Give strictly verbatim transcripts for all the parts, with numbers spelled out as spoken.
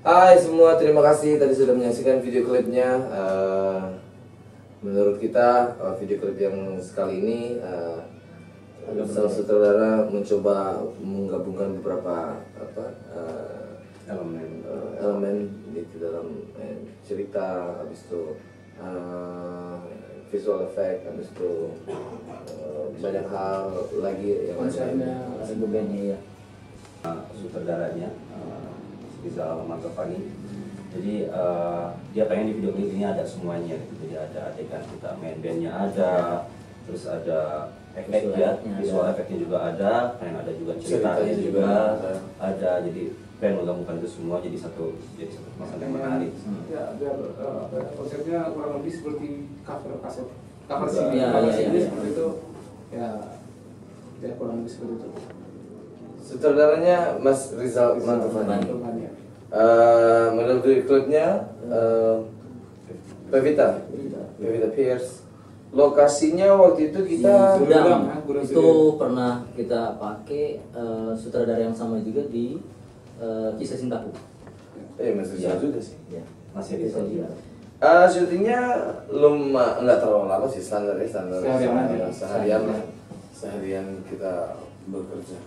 Hai semua, terima kasih tadi sudah menyaksikan video klipnya. Uh, menurut kita uh, video klip yang sekali ini uh, sang sutradara mencoba menggabungkan beberapa apa uh, elemen uh, elemen di dalam eh, cerita, habis itu uh, visual effect, habis itu uh, banyak hal lagi yang konsepnya lagu bandnya ya. Sutradaranya uh, Rizal Mantovani. Jadi uh, dia pengen di video klip ini ada semuanya gitu. Jadi ada adegan kita main bandnya ada, terus ada efek ya, visual efeknya juga ada, pengen ada juga ceritanya juga, juga ada. ada. Jadi pengen menggabungkan itu semua jadi satu jadi satu kemasan yang menarik. Ya, biar uh, konsepnya kurang lebih seperti cover kaset, cover C D, ya, cover ya, C D ya, seperti ya. itu. Ya, ya kurang lebih seperti itu. Sutradaranya Mas Rizal Mantovani. Mantovani. Uh, model video klipnya uh, Pevita, Pevita Pierce. Lokasinya waktu itu kita di Gudang, ya, Gudang itu Studio. pernah kita pakai uh, sutradara yang sama juga di uh, Kisah Cintaku. eh Mas Rizal Ya. juga sih. Ya. Masih Rizal juga. Uh, syutingnya luma nggak terlalu lama sih, standar ya standar Seharian aja. seharian lah. Seharian kita bekerja.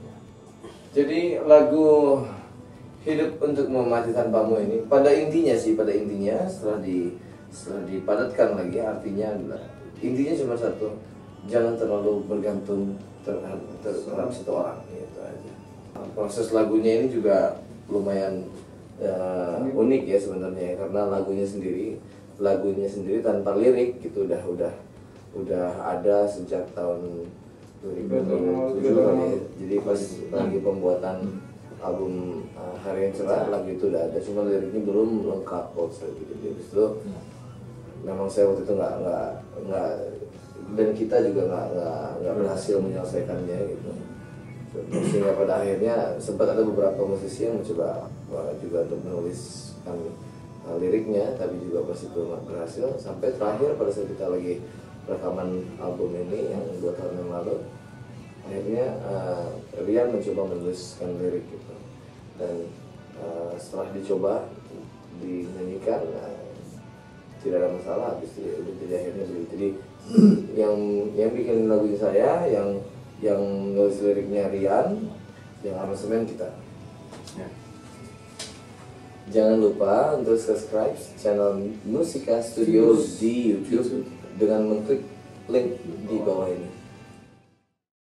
Jadi lagu Hidup Untuk Memati Tanpamu ini pada intinya sih pada intinya setelah di setelah dipadatkan lagi artinya adalah intinya cuma satu, jangan terlalu bergantung terhadap, terhadap satu orang gitu aja. Proses lagunya ini juga lumayan uh, unik ya sebenarnya karena lagunya sendiri lagunya sendiri tanpa lirik gitu udah udah udah ada sejak tahun dua ribu tujuh kan ya. Jadi pas lagi pembuatan album uh, Hari Yang Cerah lagu itu udah ada, cuma liriknya belum lengkap kok gitu. Jadi itu memang saya waktu itu nggak nggak nggak dan kita juga nggak nggak nggak berhasil menyelesaikannya gitu. Sehingga pada akhirnya sempat ada beberapa musisi yang mencoba uh, juga untuk menuliskan uh, liriknya, tapi juga pas itu nggak berhasil. Sampai terakhir pada saat kita lagi rekaman album ini yang dua tahun yang lalu, akhirnya uh, Rian mencoba menuliskan lirik gitu, dan uh, setelah dicoba dinyanyikan uh, tidak ada masalah, habis itu jadi akhirnya begitu. Jadi yang yang bikin lagu saya, yang yang nulis liriknya Rian, yang aransemen kita. Ya. Jangan lupa untuk subscribe channel Musika Studios di YouTube dengan mengklik link di bawah ini.